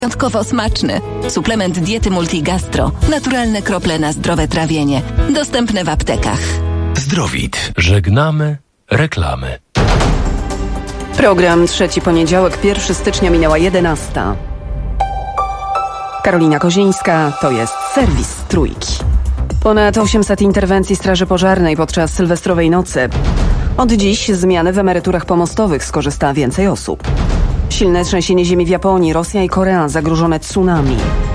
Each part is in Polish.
Wyjątkowo smaczny. Suplement diety Multigastro. Naturalne krople na zdrowe trawienie. Dostępne w aptekach. Zdrowit. Żegnamy reklamy. Program Trzeci Poniedziałek, 1 stycznia minęła 11. Karolina Kozińska, to jest serwis Trójki. Ponad 800 interwencji Straży Pożarnej podczas sylwestrowej nocy. Od dziś zmiany w emeryturach pomostowych skorzysta więcej osób. Silne trzęsienie ziemi w Japonii, Rosja i Korea zagrożone tsunami.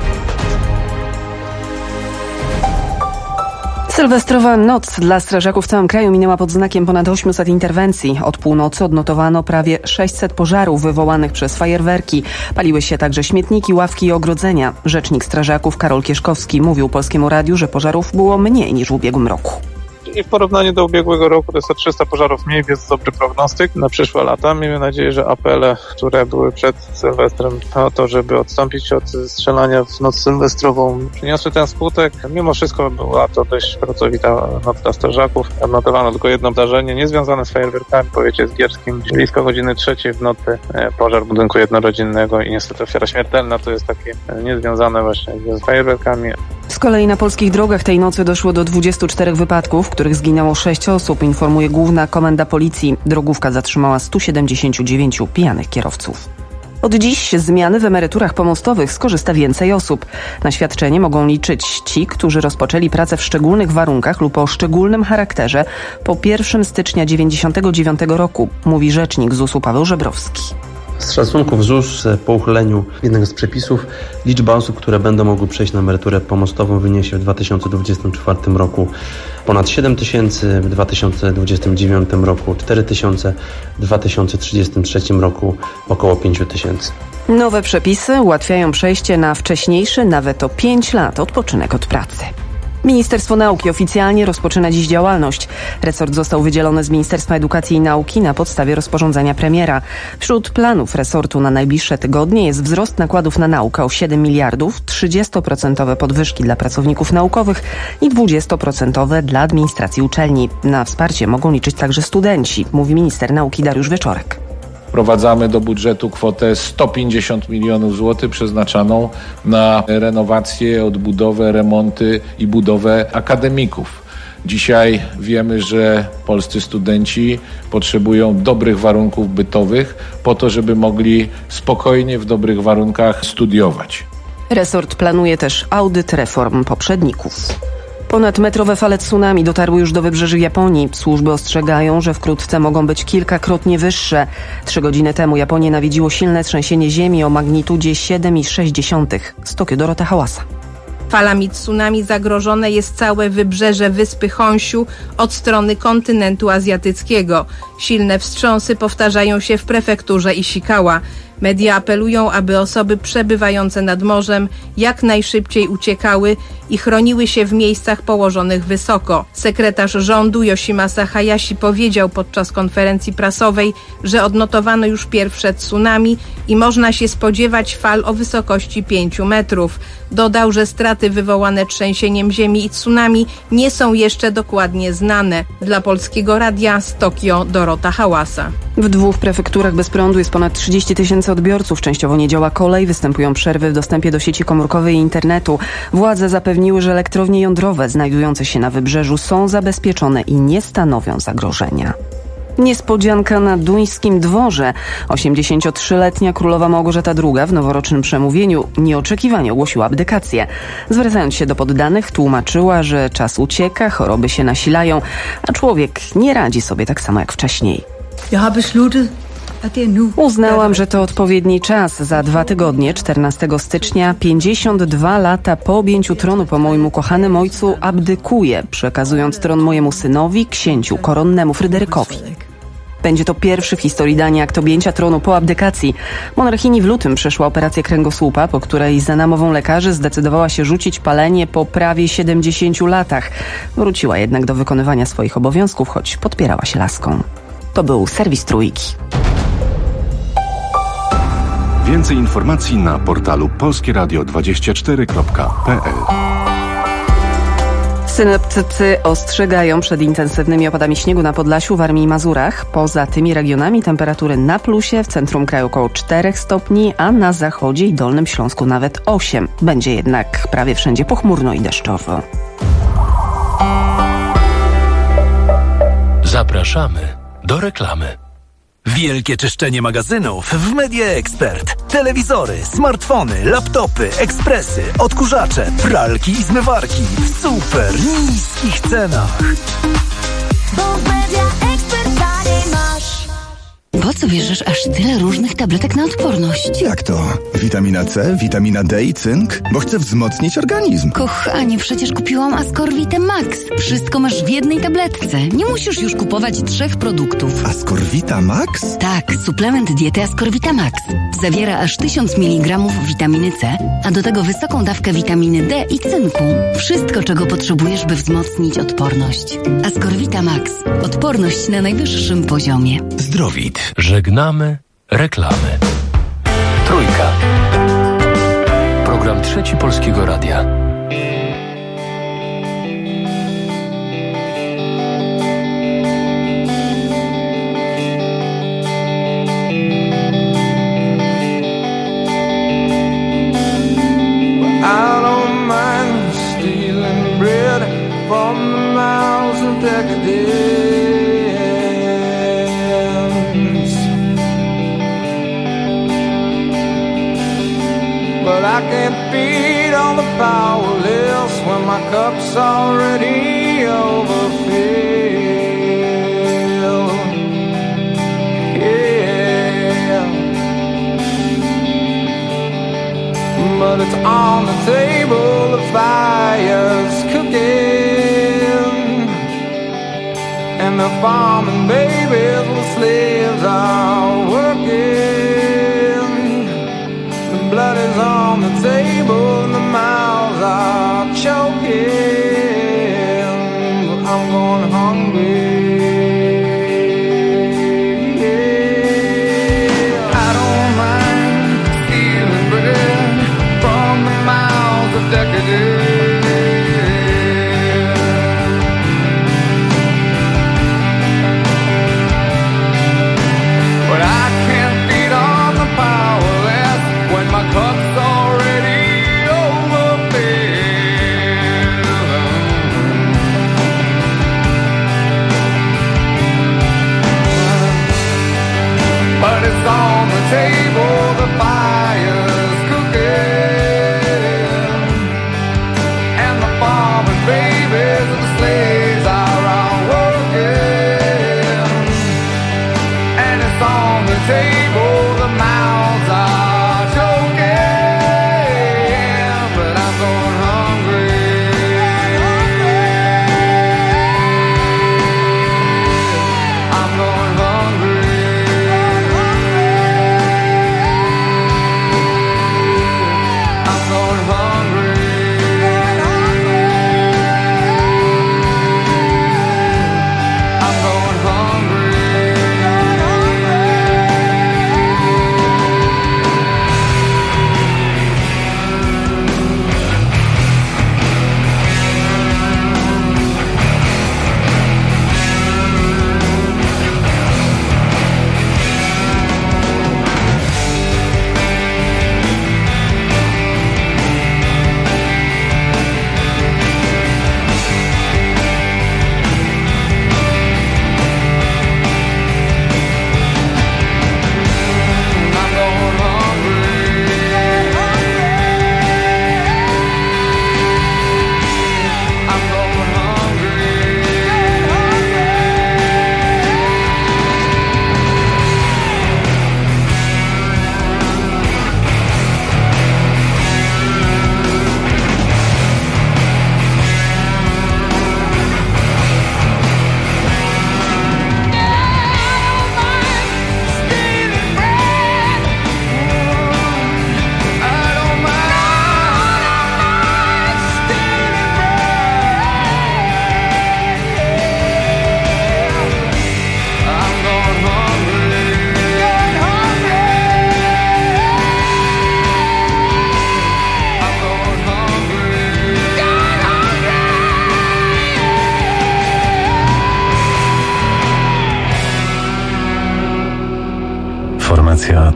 Sylwestrowa noc dla strażaków w całym kraju minęła pod znakiem ponad 800 interwencji. Od północy odnotowano prawie 600 pożarów wywołanych przez fajerwerki. Paliły się także śmietniki, ławki i ogrodzenia. Rzecznik strażaków Karol Kieszkowski mówił Polskiemu Radiu, że pożarów było mniej niż w ubiegłym roku. I w porównaniu do ubiegłego roku to jest o 300 pożarów mniej, więc dobry prognostyk na przyszłe lata. Miejmy nadzieję, że apele, które były przed Sylwestrem o to, żeby odstąpić od strzelania w noc sylwestrową, przyniosły ten skutek. Mimo wszystko była to dość pracowita noc dla strażaków. Odnotowano tylko jedno zdarzenie niezwiązane z fajerwerkami w powiecie zgierskim. Blisko godziny 3 w nocy pożar budynku jednorodzinnego i niestety ofiara śmiertelna to jest takie niezwiązane właśnie z fajerwerkami. Z kolei na polskich drogach tej nocy doszło do 24 wypadków, w których zginęło 6 osób, informuje Główna Komenda Policji. Drogówka zatrzymała 179 pijanych kierowców. Od dziś zmiany w emeryturach pomostowych skorzysta więcej osób. Na świadczenie mogą liczyć ci, którzy rozpoczęli pracę w szczególnych warunkach lub o szczególnym charakterze po 1 stycznia 1999 roku, mówi rzecznik ZUS-u Paweł Żebrowski. Z szacunków ZUS po uchyleniu jednego z przepisów liczba osób, które będą mogły przejść na emeryturę pomostową wyniesie w 2024 roku ponad 7 tysięcy, w 2029 roku 4 tysiące, w 2033 roku około 5 tysięcy. Nowe przepisy ułatwiają przejście na wcześniejszy, nawet o 5 lat, odpoczynek od pracy. Ministerstwo Nauki oficjalnie rozpoczyna dziś działalność. Resort został wydzielony z Ministerstwa Edukacji i Nauki na podstawie rozporządzenia premiera. Wśród planów resortu na najbliższe tygodnie jest wzrost nakładów na naukę o 7 miliardów, 30% podwyżki dla pracowników naukowych i 20% dla administracji uczelni. Na wsparcie mogą liczyć także studenci, mówi minister nauki Dariusz Wieczorek. Wprowadzamy do budżetu kwotę 150 milionów złotych przeznaczaną na renowację, odbudowę, remonty i budowę akademików. Dzisiaj wiemy, że polscy studenci potrzebują dobrych warunków bytowych po to, żeby mogli spokojnie w dobrych warunkach studiować. Resort planuje też audyt reform poprzedników. Ponadmetrowe fale tsunami dotarły już do wybrzeży Japonii. Służby ostrzegają, że wkrótce mogą być kilkakrotnie wyższe. 3 godziny temu Japonię nawiedziło silne trzęsienie ziemi o magnitudzie 7,6. Z Tokio Dorota Hałasa. Falami tsunami zagrożone jest całe wybrzeże wyspy Honshu od strony kontynentu azjatyckiego. Silne wstrząsy powtarzają się w prefekturze Ishikawa. Media apelują, aby osoby przebywające nad morzem jak najszybciej uciekały i chroniły się w miejscach położonych wysoko. Sekretarz rządu Yoshimasa Hayashi powiedział podczas konferencji prasowej, że odnotowano już pierwsze tsunami i można się spodziewać fal o wysokości 5 metrów. Dodał, że straty wywołane trzęsieniem ziemi i tsunami nie są jeszcze dokładnie znane. Dla Polskiego Radia z Tokio Dorota Hałasa. W 2 prefekturach bez prądu jest ponad 30 tysięcy odbiorców. Częściowo nie działa kolej, występują przerwy w dostępie do sieci komórkowej i internetu. Władze zapewniły, że elektrownie jądrowe znajdujące się na wybrzeżu są zabezpieczone i nie stanowią zagrożenia. Niespodzianka na duńskim dworze. 83-letnia królowa Małgorzata II w noworocznym przemówieniu nieoczekiwanie ogłosiła abdykację. Zwracając się do poddanych, tłumaczyła, że czas ucieka, choroby się nasilają, a człowiek nie radzi sobie tak samo jak wcześniej. Uznałam, że to odpowiedni czas. Za 2 tygodnie, 14 stycznia, 52 lata po objęciu tronu po moim ukochanym ojcu, abdykuję, przekazując tron mojemu synowi, księciu koronnemu Fryderykowi. Będzie to pierwszy w historii Danii akt objęcia tronu po abdykacji. Monarchini w lutym przeszła operację kręgosłupa, po której za namową lekarzy zdecydowała się rzucić palenie po prawie 70 latach. Wróciła jednak do wykonywania swoich obowiązków, choć podpierała się laską. To był serwis Trójki. Więcej informacji na portalu polskieradio24.pl. Synoptycy ostrzegają przed intensywnymi opadami śniegu na Podlasiu, Warmii i Mazurach. Poza tymi regionami temperatury na plusie, w centrum kraju około 4 stopni, a na zachodzie i Dolnym Śląsku nawet 8. Będzie jednak prawie wszędzie pochmurno i deszczowo. Zapraszamy do reklamy. Wielkie czyszczenie magazynów w Media Expert. Telewizory, smartfony, laptopy, ekspresy, odkurzacze, pralki i zmywarki w super niskich cenach. Bo w Media Expert taniej masz. Po co bierzesz aż tyle różnych tabletek na odporność? Jak to? Witamina C, witamina D i cynk? Bo chcę wzmocnić organizm. Kochanie, przecież kupiłam Ascorvitę Max. Wszystko masz w jednej tabletce. Nie musisz już kupować 3 produktów. Ascorvita Max? Tak, suplement diety Ascorvita Max. Zawiera aż 1000 mg witaminy C, a do tego wysoką dawkę witaminy D i cynku. Wszystko, czego potrzebujesz, by wzmocnić odporność. Ascorvita Max. Odporność na najwyższym poziomie. Zdrowit. Żegnamy reklamy. Trójka. Program Trzeci Polskiego Radia. I don't mind stealing bread from the mouths of decadence, but I can't feed on the powerless when my cup's already overfilled. Yeah, but it's on the table, the fire's cooking, and the farming babies with slaves are working. The blood is on the table and the mouths are choking, but I'm going hungry. I don't mind stealing bread from the mouths of decadence, but I can't feed on the powerless when my cup's already overfilled.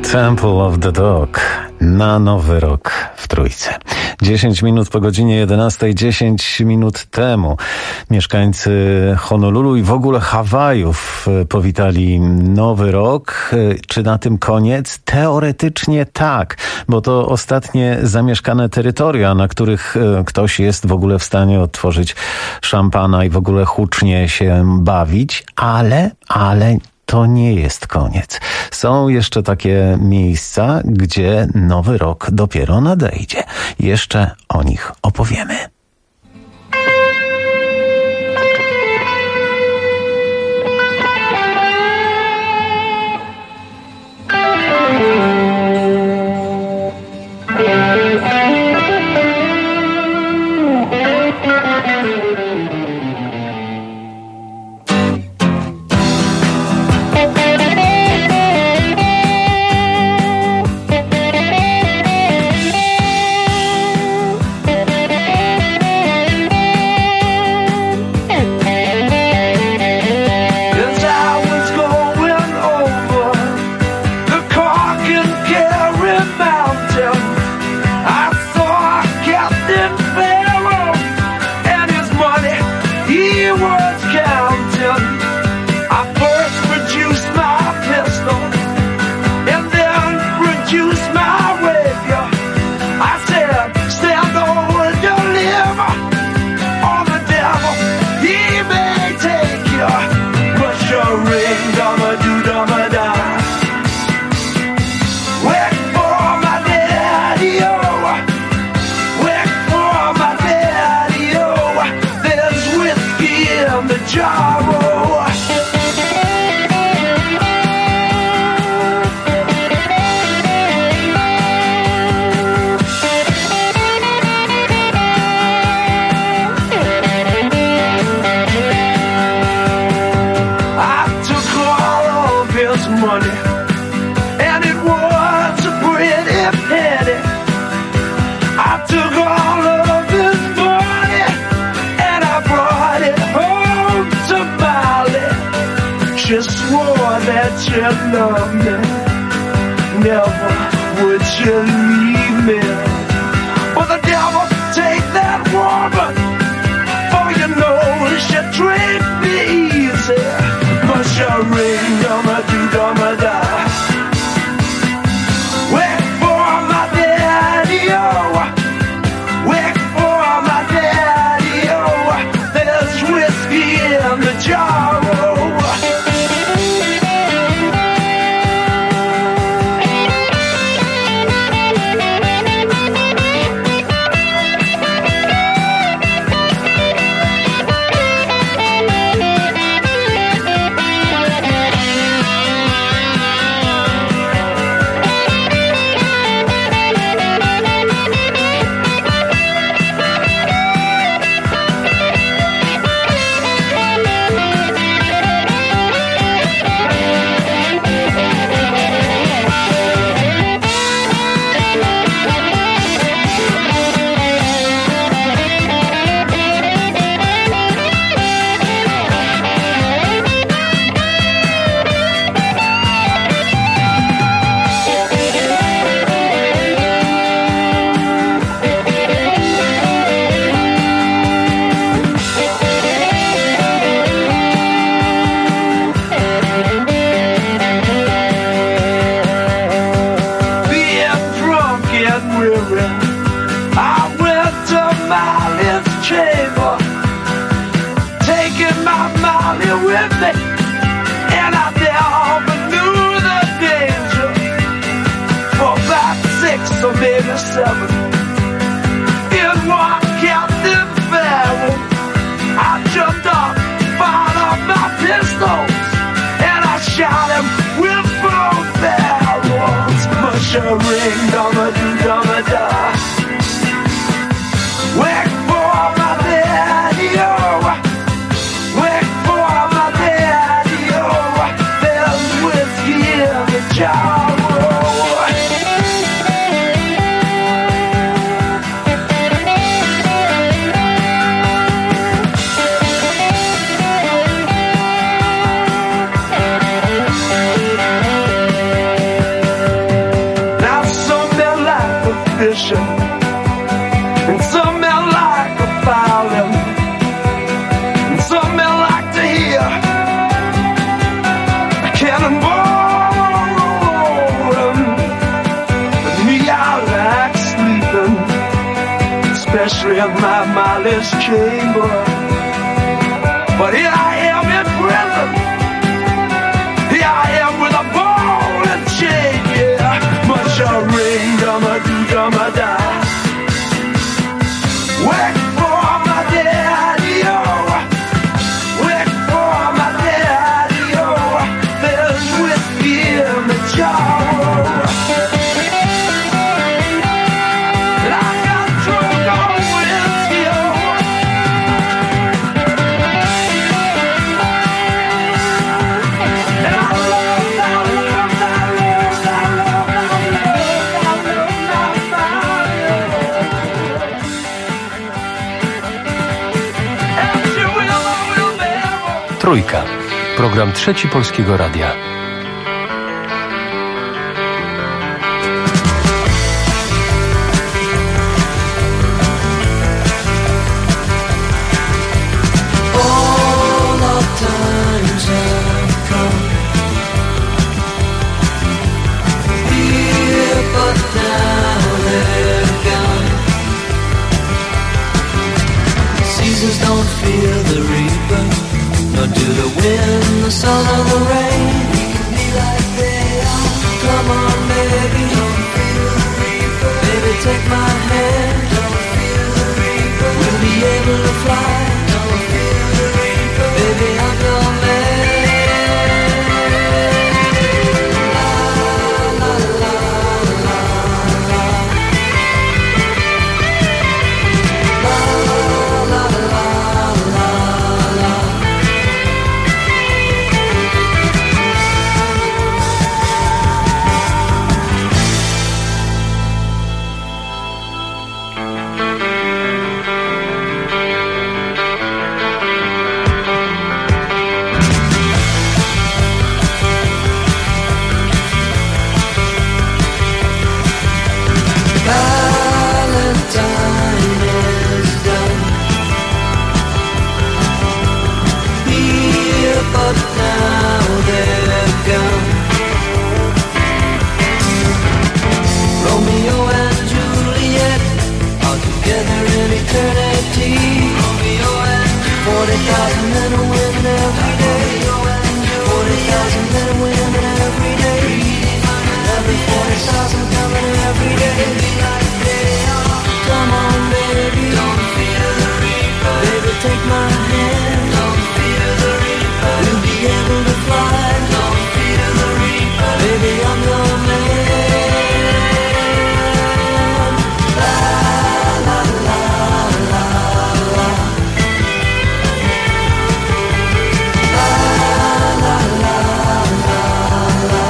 Temple of the Dog na Nowy Rok w Trójce. 10 minut po godzinie 11, 10 minut temu mieszkańcy Honolulu i w ogóle Hawajów powitali Nowy Rok. Czy na tym koniec? Teoretycznie tak, bo to ostatnie zamieszkane terytoria, na których ktoś jest w ogóle w stanie otworzyć szampana i w ogóle hucznie się bawić, ale to nie jest koniec. Są jeszcze takie miejsca, gdzie Nowy Rok dopiero nadejdzie. Jeszcze o nich opowiemy. Love me, never would you leave me. But the devil take that woman, for you know she treat me easy. But she ring, dama do, dama da. Wait for my daddy, oh. Wait for my daddy, oh. There's whiskey in the jar, oh. Ring, dama do, dama da. Wait for my daddy, oh. Wait for my daddy, oh. There's whiskey in the jar, oh. And some men like a violin, and some men like to hear a cannonball rolling. But me, I like sleeping, especially in my mindless chamber. But here I am in prison, here I am with a ball and chain, yeah. Much a ring, dum-a-do-dum-a-da. Wait for my daddy-o, wait for my daddy-o. There's whiskey in the jar, and I got drunk on whiskey-o. And I Trójka. Program Trzeci Polskiego Radia. All our times have come here, but now they're gone. Seasons don't fear the reaper, nor do the wind, the sun, or the rain. We can be like they are. Come on, baby, don't feel the reaper. Baby, take my hand, don't feel the reaper. We'll be able to fly, don't feel the reaper. Baby, I'm your man. La, la, la, la, la. La, la, la, la, la. Valentine is done here, but now they're gone. Romeo and Juliet are together in eternity. Romeo and 40,000 men and women every day. 40,000 men and women every day. Every 40,000 coming every day. Come on, baby, don't fear the reaper. Baby, take my hand, don't fear the reaper. We'll be able to fly, don't fear the reaper. Baby, I'm your man. La, la, la, la, la. La, la, la, la, la.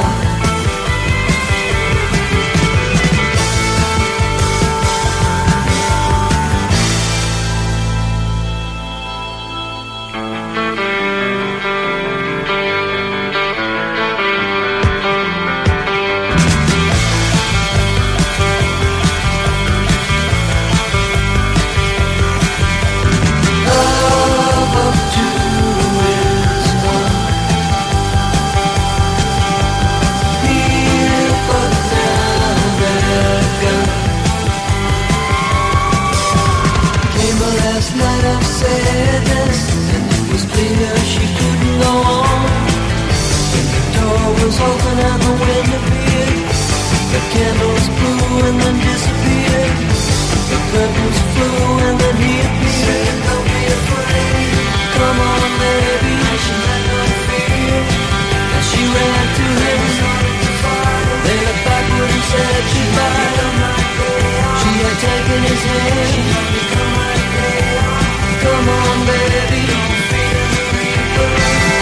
Love of two is one. Here, but now they're gone. Came a last night of sadness, and it was clear she couldn't go on. When the door was open and the wind appeared, the candles blew and then disappeared. The curtains flew and then he appeared. Don't be afraid, come on, baby, she had no fear. And she ran to him, they looked backward and said goodbye. She had taken his hand. Come on, baby, don't fear the reaper.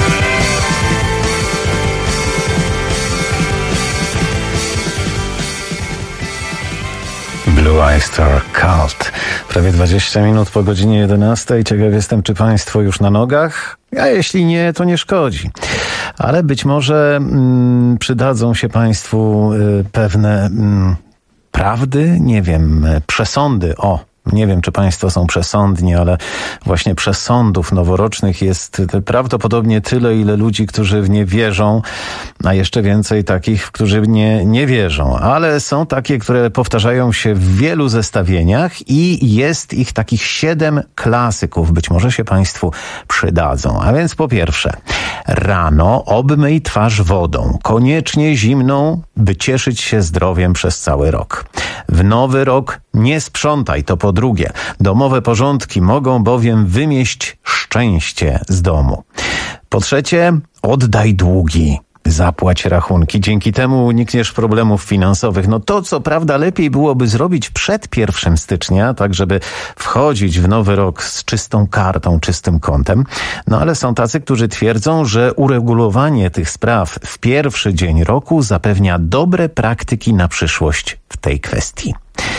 Blue Oyster Cult. Prawie 20 minut po godzinie 11. Ciekaw jestem, czy państwo już na nogach? A jeśli nie, to nie szkodzi. Ale być może przydadzą się państwu pewne prawdy, nie wiem, przesądy. O, Nie wiem, czy państwo są przesądni, ale właśnie przesądów noworocznych jest prawdopodobnie tyle, ile ludzi, którzy w nie wierzą, a jeszcze więcej takich, którzy nie wierzą. Ale są takie, które powtarzają się w wielu zestawieniach i jest ich takich 7 klasyków. Być może się państwu przydadzą. A więc po pierwsze, rano obmyj twarz wodą, koniecznie zimną, by cieszyć się zdrowiem przez cały rok. W nowy rok nie sprzątaj, to po drugie. Domowe porządki mogą bowiem wymieść szczęście z domu. Po trzecie, oddaj długi. Zapłać rachunki. Dzięki temu unikniesz problemów finansowych. No to co prawda lepiej byłoby zrobić przed 1 stycznia, tak żeby wchodzić w nowy rok z czystą kartą, czystym kontem. No ale są tacy, którzy twierdzą, że uregulowanie tych spraw w pierwszy dzień roku zapewnia dobre praktyki na przyszłość w tej kwestii.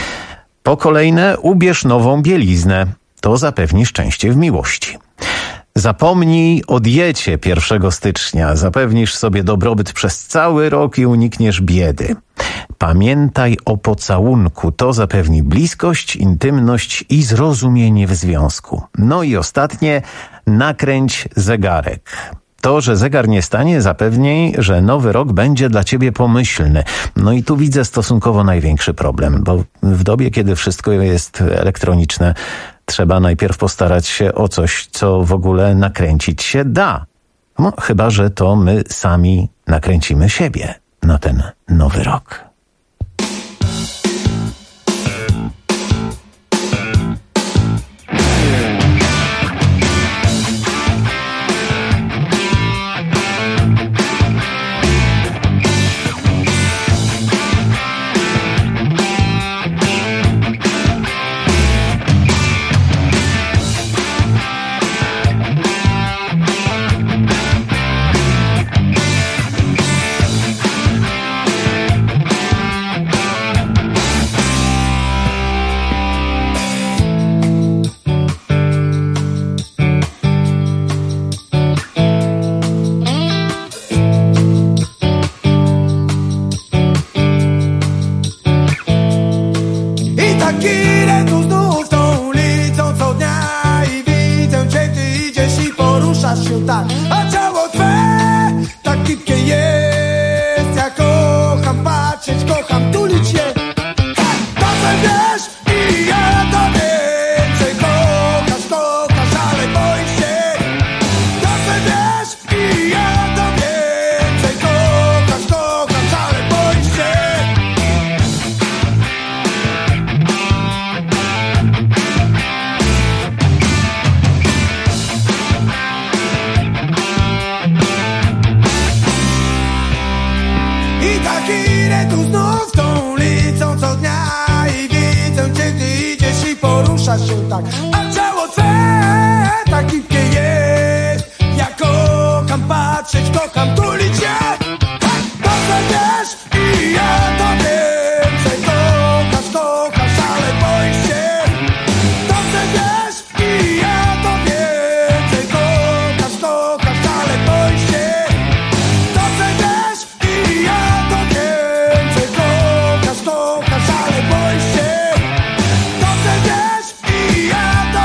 Po kolejne, ubierz nową bieliznę. To zapewni szczęście w miłości. Zapomnij o diecie 1 stycznia. Zapewnisz sobie dobrobyt przez cały rok i unikniesz biedy. Pamiętaj o pocałunku. To zapewni bliskość, intymność i zrozumienie w związku. No i ostatnie, nakręć zegarek. To, że zegar nie stanie, zapewni, że nowy rok będzie dla ciebie pomyślny. No i tu widzę stosunkowo największy problem, bo w dobie, kiedy wszystko jest elektroniczne, trzeba najpierw postarać się o coś, co w ogóle nakręcić się da. No, chyba że to my sami nakręcimy siebie na ten nowy rok. Ja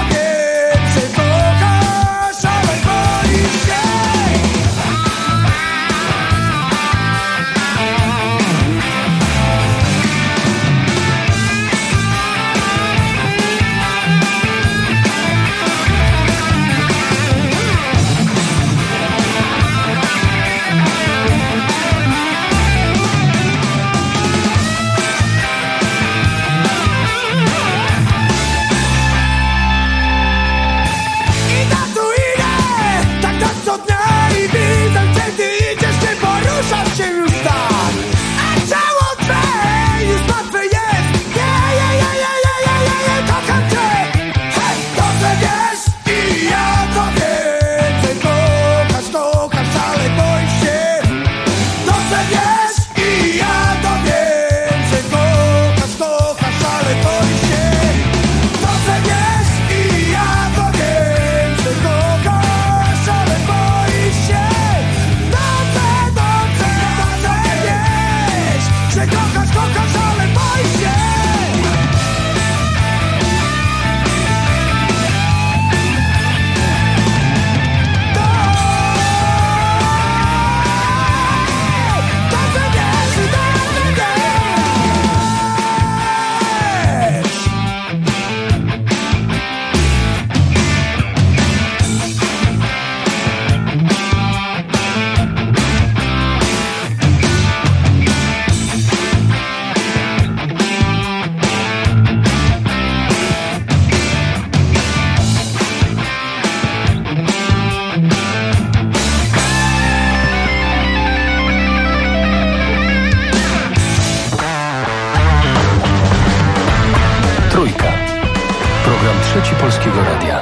Program Trzeci Polskiego Radia.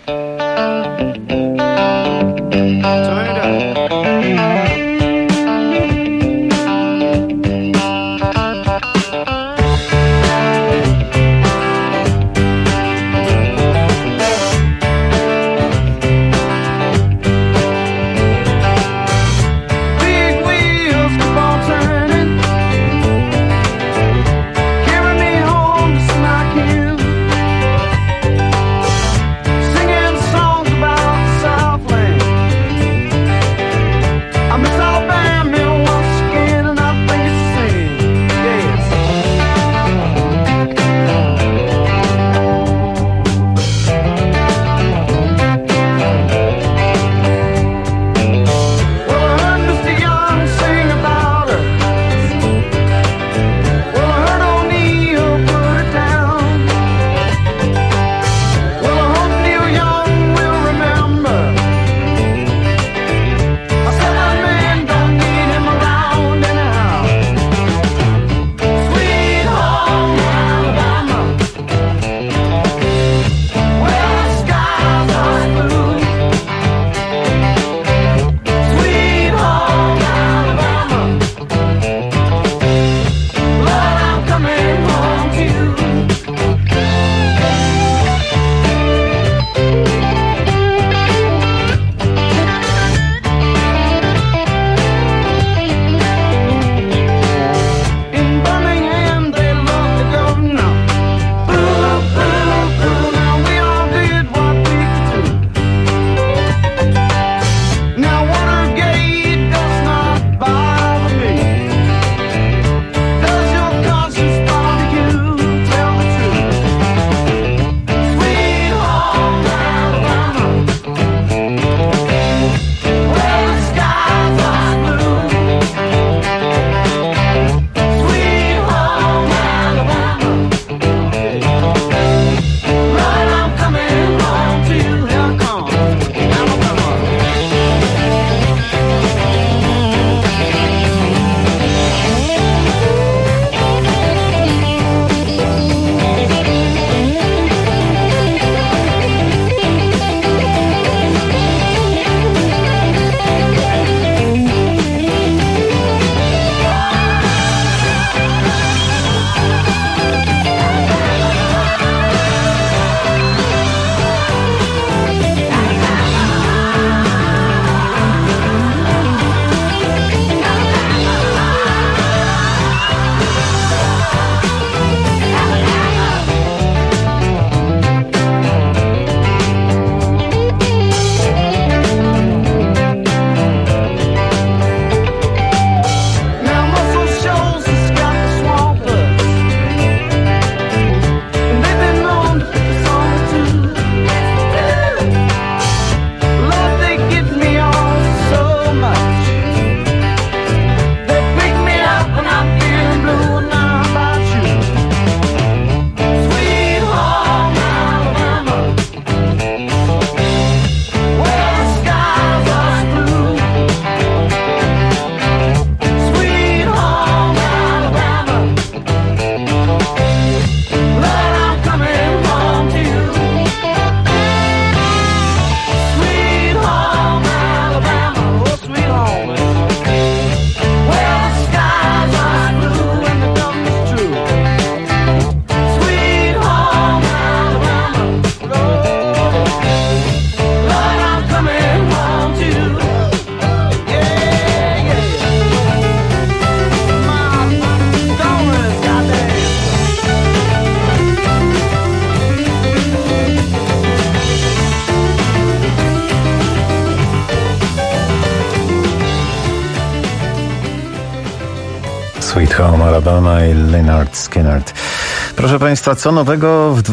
Sweet Home Alabama i Lynyrd Skynyrd. Proszę Państwa, co nowego w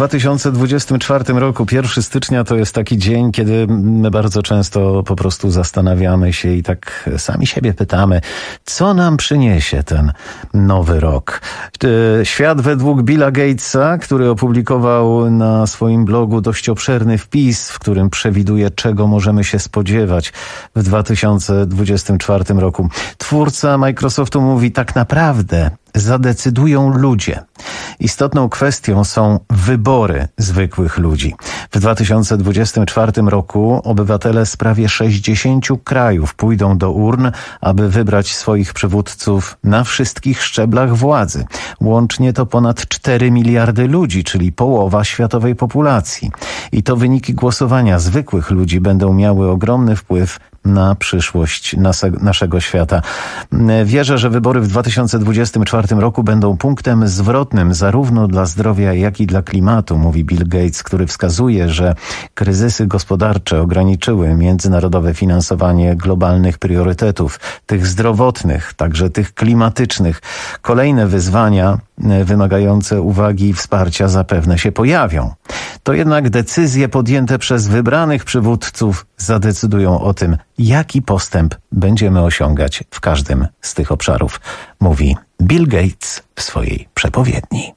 2024 roku? 1 stycznia to jest taki dzień, kiedy my bardzo często po prostu zastanawiamy się i tak sami siebie pytamy, co nam przyniesie ten nowy rok. Świat według Billa Gatesa, który opublikował na swoim blogu dość obszerny wpis, w którym przewiduje, czego możemy się spodziewać w 2024 roku. Twórca Microsoftu mówi, tak naprawdę zadecydują ludzie. Istotną kwestią są wybory zwykłych ludzi. W 2024 roku obywatele z prawie 60 krajów pójdą do urn, aby wybrać swoich przywódców na wszystkich szczeblach władzy. Łącznie to ponad 4 miliardy ludzi, czyli połowa światowej populacji. I to wyniki głosowania zwykłych ludzi będą miały ogromny wpływ na przyszłość naszego świata. Wierzę, że wybory w 2024 roku będą punktem zwrotnym zarówno dla zdrowia, jak i dla klimatu, mówi Bill Gates, który wskazuje, że kryzysy gospodarcze ograniczyły międzynarodowe finansowanie globalnych priorytetów, tych zdrowotnych, także tych klimatycznych. Kolejne wyzwania wymagające uwagi i wsparcia zapewne się pojawią. To jednak decyzje podjęte przez wybranych przywódców zadecydują o tym, jaki postęp będziemy osiągać w każdym z tych obszarów, mówi Bill Gates w swojej przepowiedni.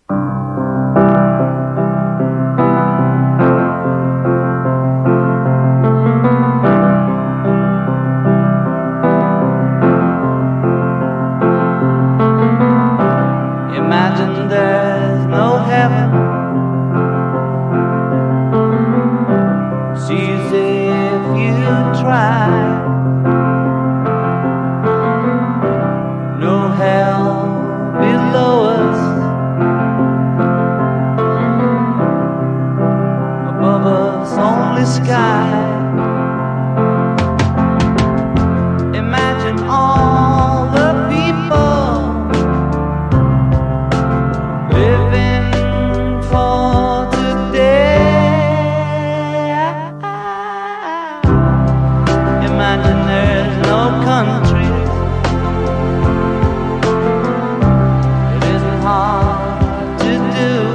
Imagine there's no heaven. It's easy if you try. No hell below us. Above us only sky. Imagine all the people living for today. Imagine there's no countries. It isn't hard to do.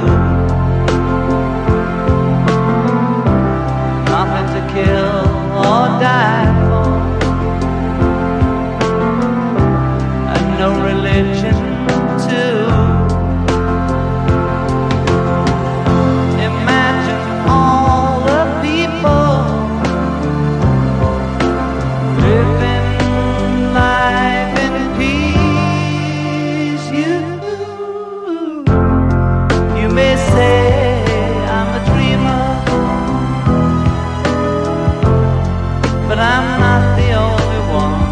Nothing to kill or die for, and no religion too. Imagine all the people living life in peace. You may say I'm a dreamer, but I'm not the only one.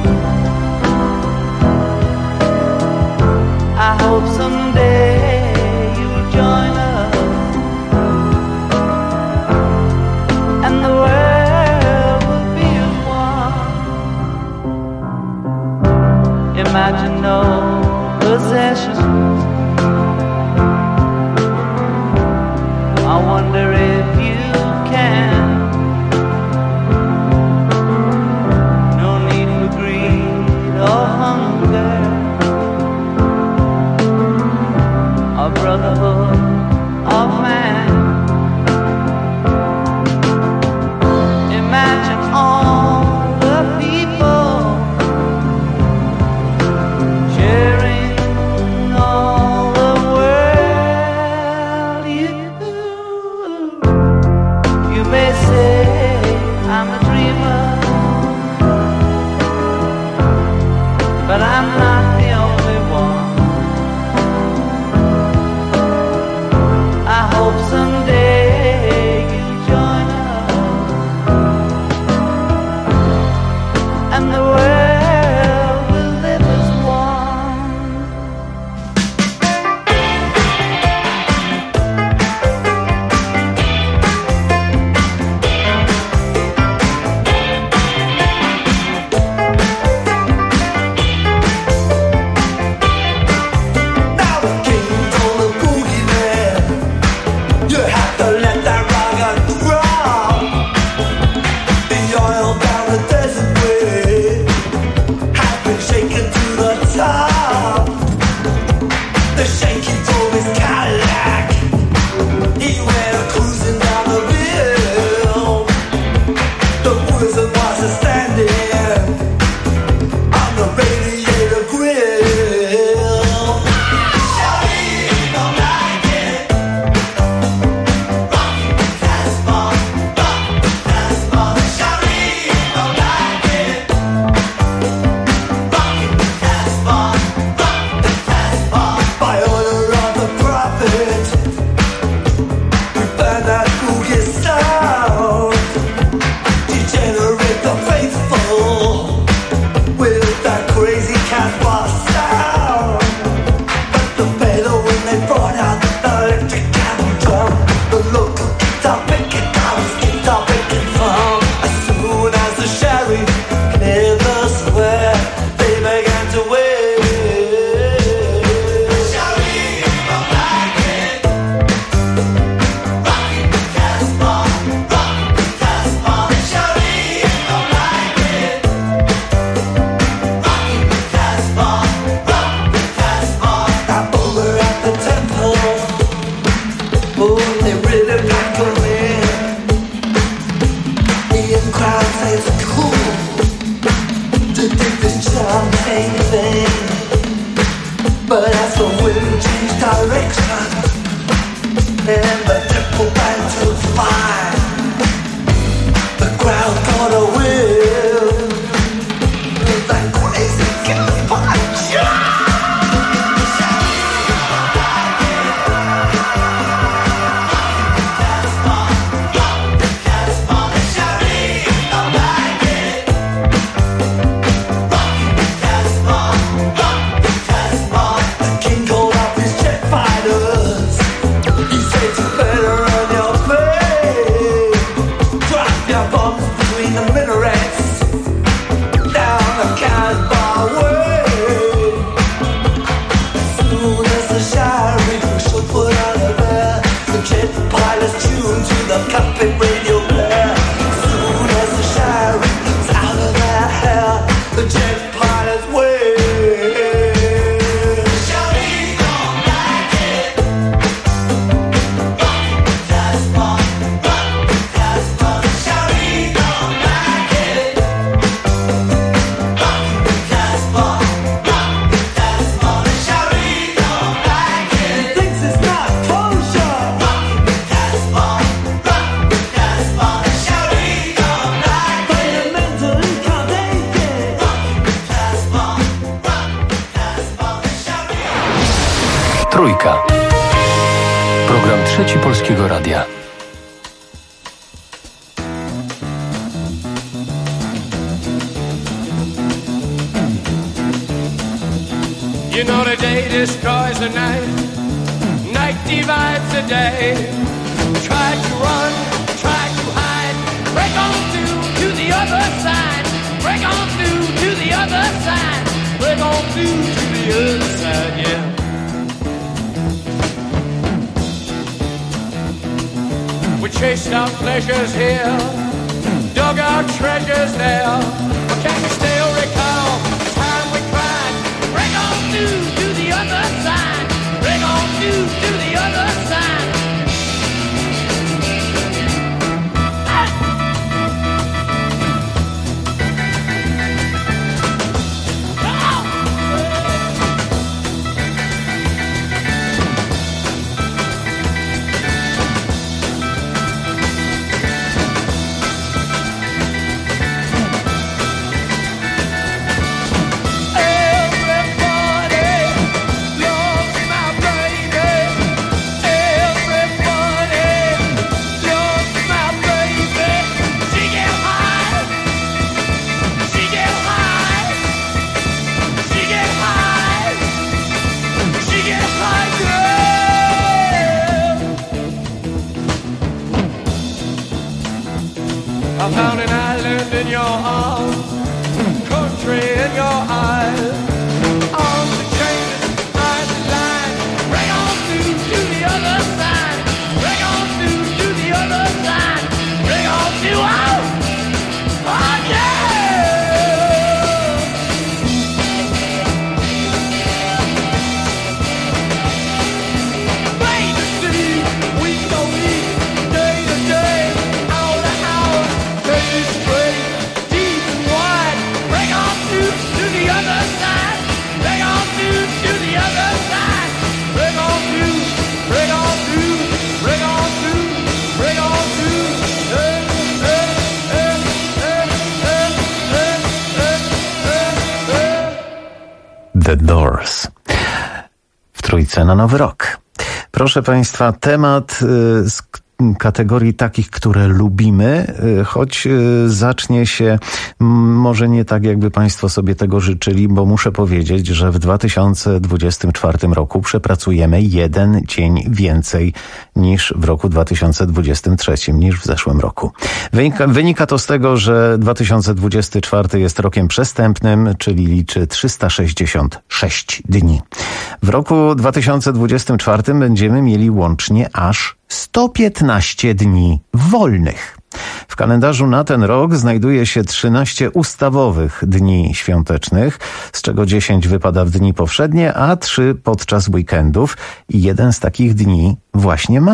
I hope someday you'll join us, and the world will be as one. Imagine no possessions. I wonder if you can. No need for greed or hunger, or brotherhood of man. Imagine all the people sharing all the world. You may say I'm a dreamer, but I'm not the only one. I hope someday you'll join us, and the world will live as one. Now the king's on the boogeyman. You have to let that rock roll. The oil down the desert way has been shaken to the top. The shaky drove his Cadillac. He went cruising down the hill. The wizard was standing on the radiator grill. Shawty don't like it. Rocky has fun. really people there. The crowd says it's cool to dig this champagne thing, but as for women change direction and the triple bands will fly, the crowd gonna win that crazy killer punch. Trójka. Program Trzeci Polskiego Radia. You know the day destroys the night, night divides the day. Try to run, try to hide, break on through to the other side, break on through to the other side, break on through to the other side, yeah. We chased our pleasures here, dug our treasures there, but can you still recall the time we cried? Break on through to the other side, break on through to the other side. I found an island in your arms, country in your eyes. Arms that changes, eyes that line. Break on through to the other side. Break on through to the other side. Break on through, oh yeah! Wait to see, week to week, day to day, hour to hour. Straight, deep and wide. Break on through to the other side. Break on through to the other side. Break on through, break on through, break on through, break on through. The Doors. W Trójce na Nowy Rok. Proszę Państwa, temat z kategorii takich, które lubimy, choć zacznie się może nie tak, jakby Państwo sobie tego życzyli, bo muszę powiedzieć, że w 2024 roku przepracujemy jeden dzień więcej niż w roku 2023, niż w zeszłym roku. Wynika to z tego, że 2024 jest rokiem przestępnym, czyli liczy 366 dni. W roku 2024 będziemy mieli łącznie aż 115 dni wolnych. W kalendarzu na ten rok znajduje się 13 ustawowych dni świątecznych, z czego 10 wypada w dni powszednie, a 3 podczas weekendów i jeden z takich dni właśnie mamy.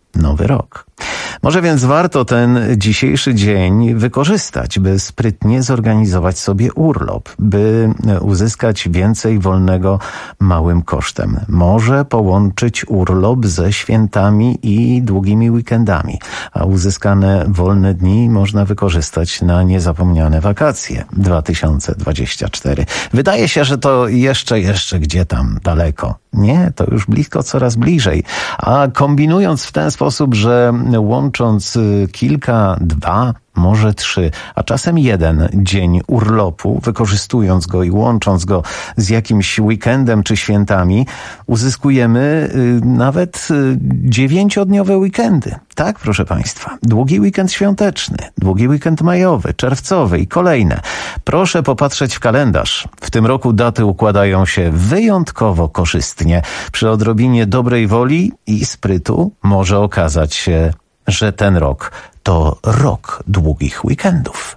nowy rok. Może więc warto ten dzisiejszy dzień wykorzystać, by sprytnie zorganizować sobie urlop, by uzyskać więcej wolnego małym kosztem. Może połączyć urlop ze świętami i długimi weekendami, a uzyskane wolne dni można wykorzystać na niezapomniane wakacje 2024. Wydaje się, że to jeszcze gdzie tam daleko. Nie, to już blisko, coraz bliżej. A kombinując w ten sposób, że łącząc kilka, 2, może 3, a czasem 1 dzień urlopu, wykorzystując go i łącząc go z jakimś weekendem czy świętami, uzyskujemy nawet 9-dniowe weekendy. Tak, proszę Państwa. Długi weekend świąteczny, długi weekend majowy, czerwcowy i kolejne. Proszę popatrzeć w kalendarz. W tym roku daty układają się wyjątkowo korzystnie. Przy odrobinie dobrej woli i sprytu może okazać się, że ten rok to rok długich weekendów.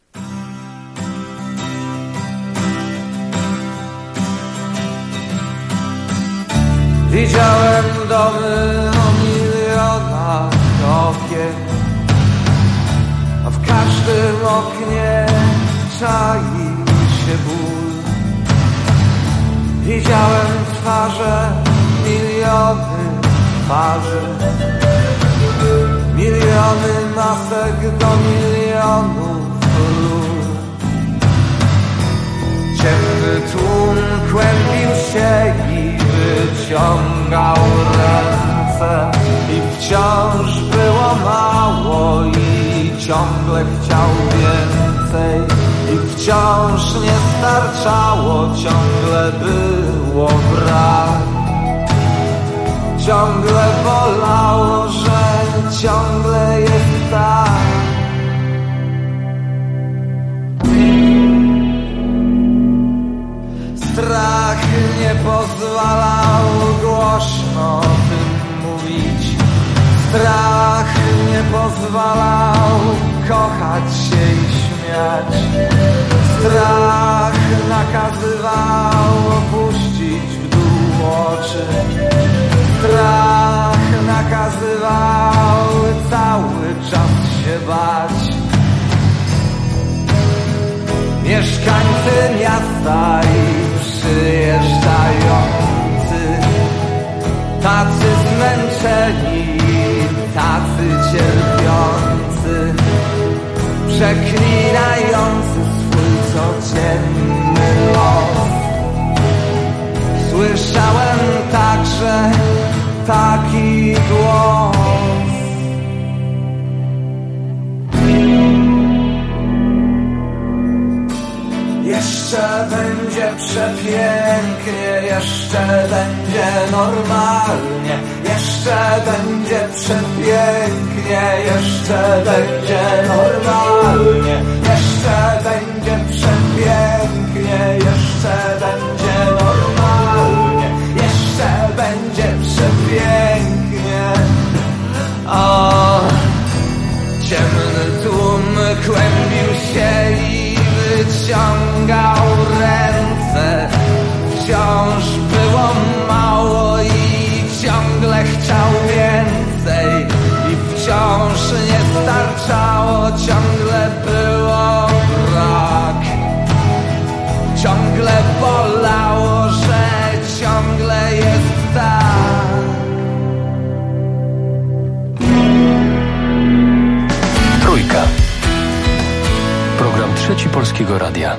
Widziałem domy o milionach okien, a w każdym oknie czai się ból. Widziałem twarze, miliony twarzy, miliony masek do milionów ról. Ciemny tłum kłębił się i wyciągał ręce, i wciąż było mało i ciągle chciał więcej, i wciąż nie starczało, ciągle było brak. Ciągle bolało, że ciągle jest tak. Strach nie pozwalał głośno o tym mówić. Strach nie pozwalał kochać się i śmiać. Strach nakazywał opuścić w dół oczy. Strach nakazywał cały czas się bać. Mieszkańcy miasta i przyjeżdżający, tacy zmęczeni, tacy cierpiący, przeklinający swój codzienny los. Słyszałem także taki głos. Jeszcze będzie przepięknie, jeszcze będzie normalnie, jeszcze będzie przepięknie, jeszcze będzie normalnie, jeszcze będzie przepięknie, jeszcze będzie normalnie, jeszcze będzie przepięknie. O, ciemny tłum kłębił się i wyciągał ręce. Wciąż było mało i ciągle chciał więcej, i wciąż nie starczało, ciągle było brak. Ciągle bolało, że ciągle jest tak. Trójka. Program Trzeci Polskiego Radia.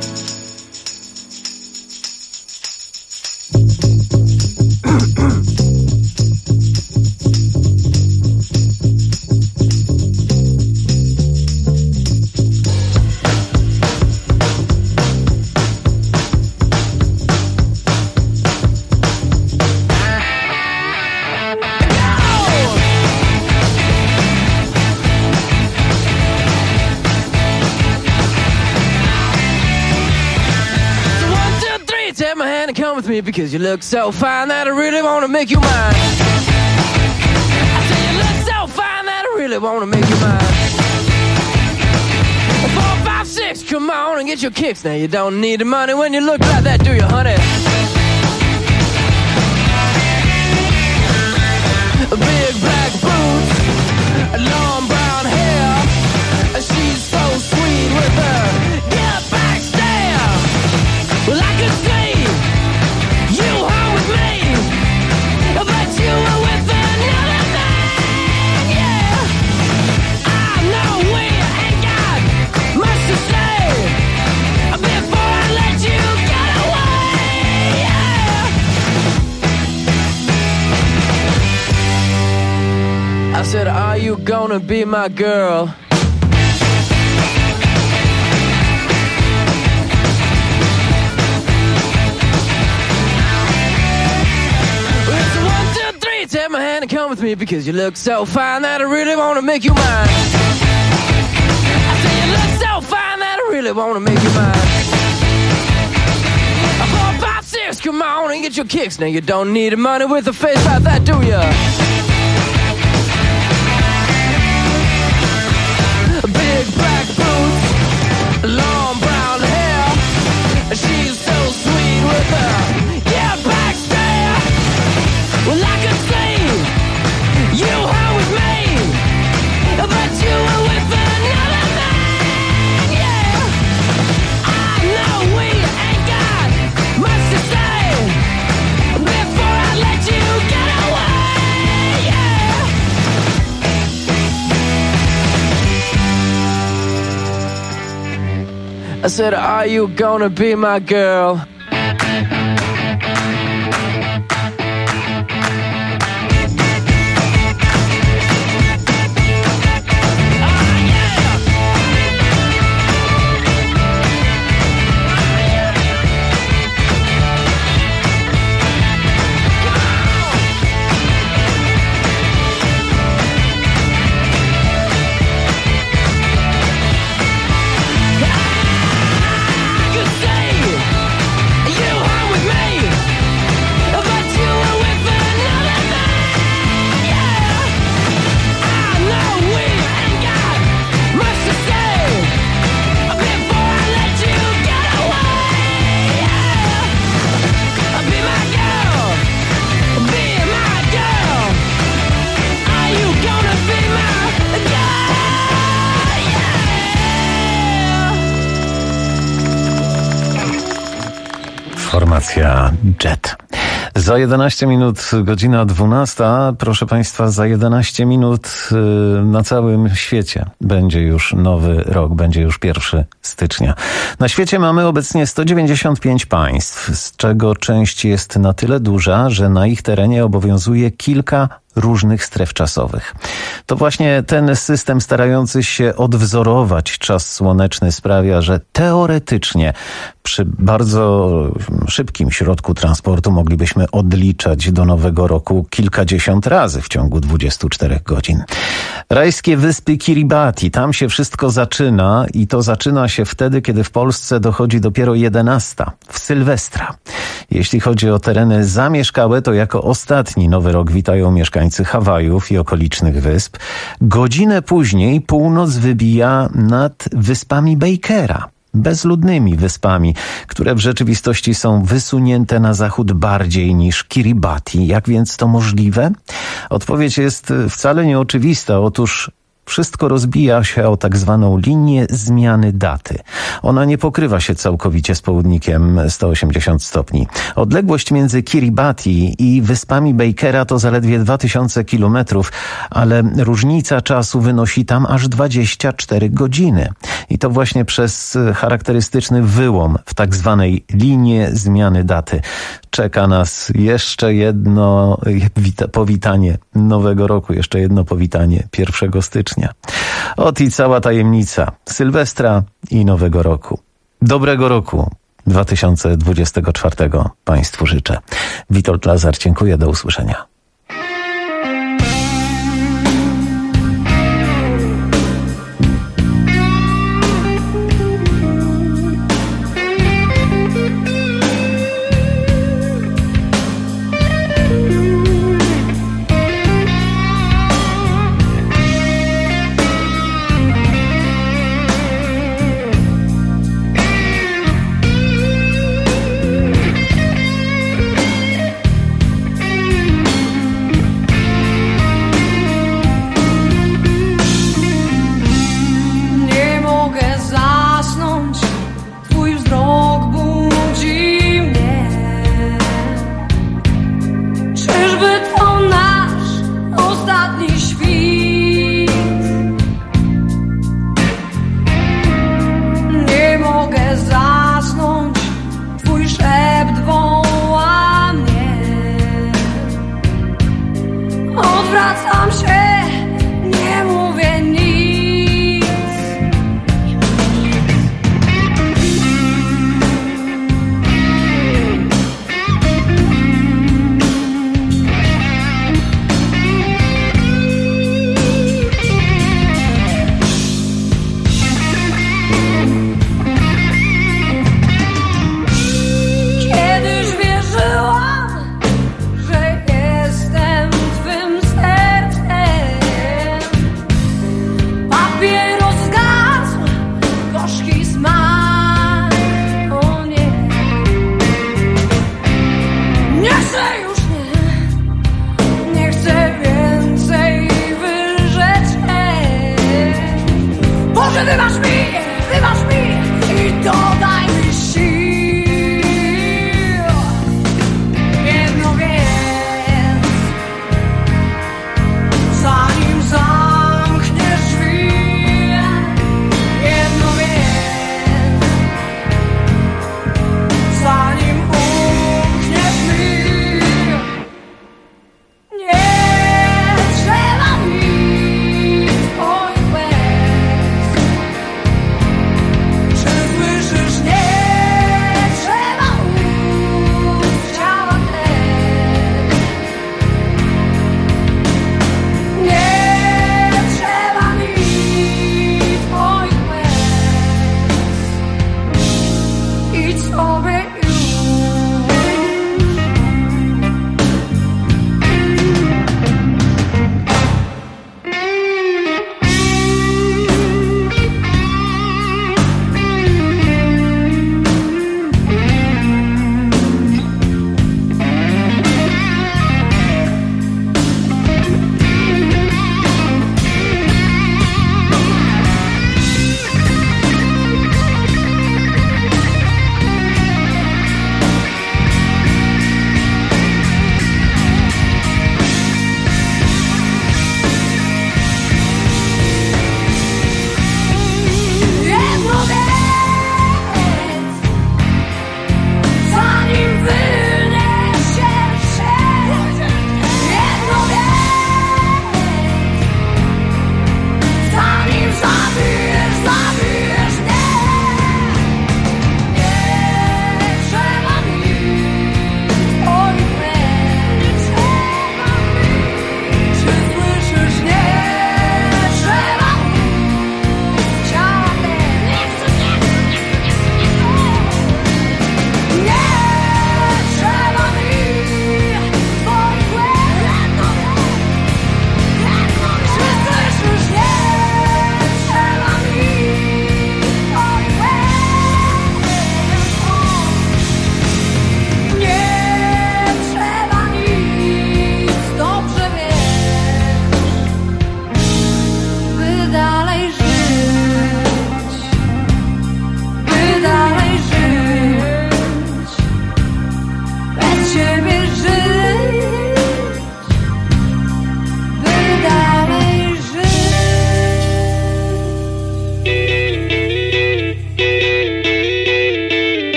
Come with me because you look so fine that I really want to make you mine. I say you look so fine that I really want to make you mine. 4, 5, 6, come on and get your kicks. Now you don't need the money when you look like that, do you, honey? Big black boots, gonna be my girl? It's a 1, 2, 3, take my hand and come with me because you look so fine that I really wanna make you mine. I say you look so fine that I really wanna make you mine. 4, 5, 6, come on and get your kicks. Now you don't need money with a face like that, do ya? Big black boots, long brown hair. She's so sweet with her, yeah, back stare. Well, I could see you home with me, but you were with another man, yeah. I know we ain't got much to say before I let you get away, yeah. I said, are you gonna be my girl? Formacja Jet. Za 11 minut, godzina 12. Proszę Państwa, za 11 minut na całym świecie będzie już nowy rok, będzie już 1 stycznia. Na świecie mamy obecnie 195 państw, z czego część jest na tyle duża, że na ich terenie obowiązuje kilka różnych stref czasowych. To właśnie ten system starający się odwzorować czas słoneczny sprawia, że teoretycznie przy bardzo szybkim środku transportu moglibyśmy odliczać do nowego roku kilkadziesiąt razy w ciągu 24 godzin. Rajskie wyspy Kiribati, tam się wszystko zaczyna i to zaczyna się wtedy, kiedy w Polsce dochodzi dopiero 11, w Sylwestra. Jeśli chodzi o tereny zamieszkałe, to jako ostatni nowy rok witają mieszkańcy Hawajów i okolicznych wysp. Godzinę później północ wybija nad wyspami Bakera, bezludnymi wyspami, które w rzeczywistości są wysunięte na zachód bardziej niż Kiribati. Jak więc to możliwe? Odpowiedź jest wcale nieoczywista. Otóż wszystko rozbija się o tak zwaną linię zmiany daty. Ona nie pokrywa się całkowicie z południkiem 180 stopni. Odległość między Kiribati i wyspami Bakera to zaledwie 2000 kilometrów, ale różnica czasu wynosi tam aż 24 godziny. I to właśnie przez charakterystyczny wyłom w tak zwanej linie zmiany daty. Czeka nas jeszcze jedno powitanie nowego roku, jeszcze jedno powitanie 1 stycznia. Ot i cała tajemnica Sylwestra i nowego roku. Dobrego roku 2024 Państwu życzę. Witold Lazar, dziękuję, do usłyszenia.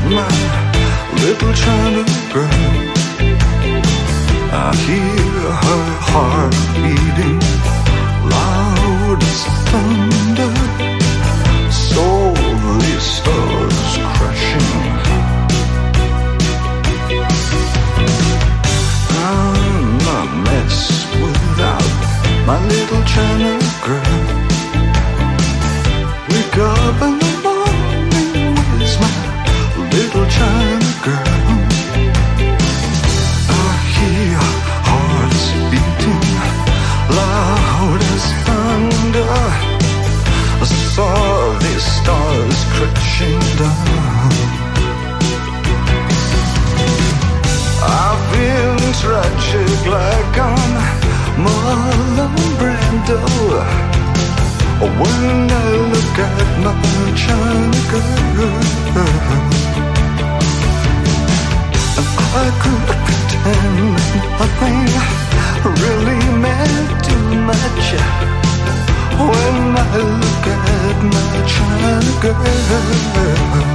my little China girl. I hear her heart beating loud as thunder, softly stars crashing. I'm a mess without my little China girl. Wake up in the morning, where's my little China girl? I hear hearts beating loud as thunder, I saw these stars crashing down. I've been tragic like on Marlon Brando when I look at my China girl. I could pretend nothing really meant too much when I look at my China girl.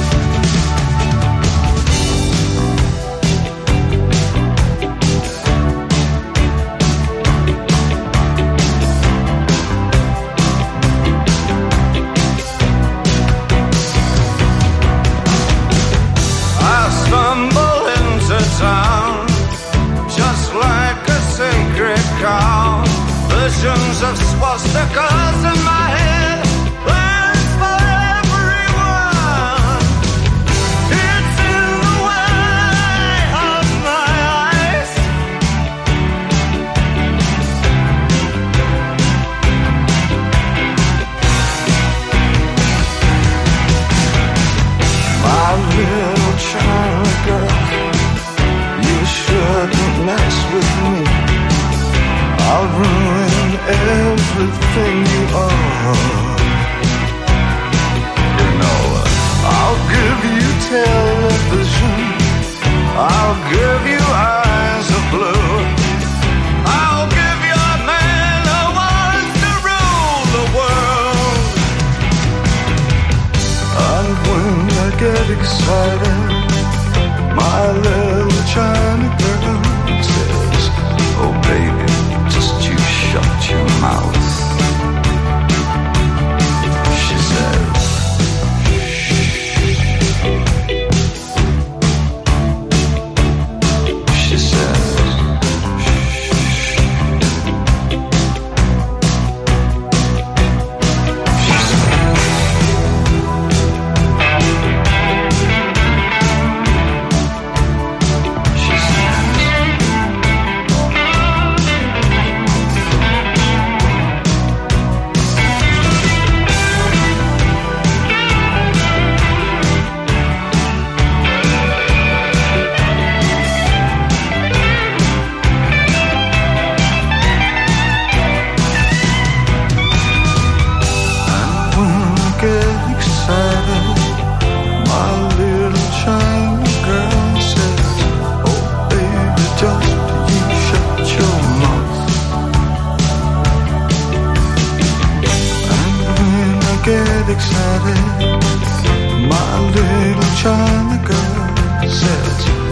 Just like a sacred cow, visions of swastikas in my head, plans for everyone. It's in the way of my eyes. My little China girl, you shouldn't mess with me. I'll ruin everything you are. You know, I'll give you television, I'll give you eyes of blue, I'll give you a man who wants to rule the world. And when I get excited, my little China girl says, oh baby, just you shut your mouth. She says, she says, excited, my little China girl says,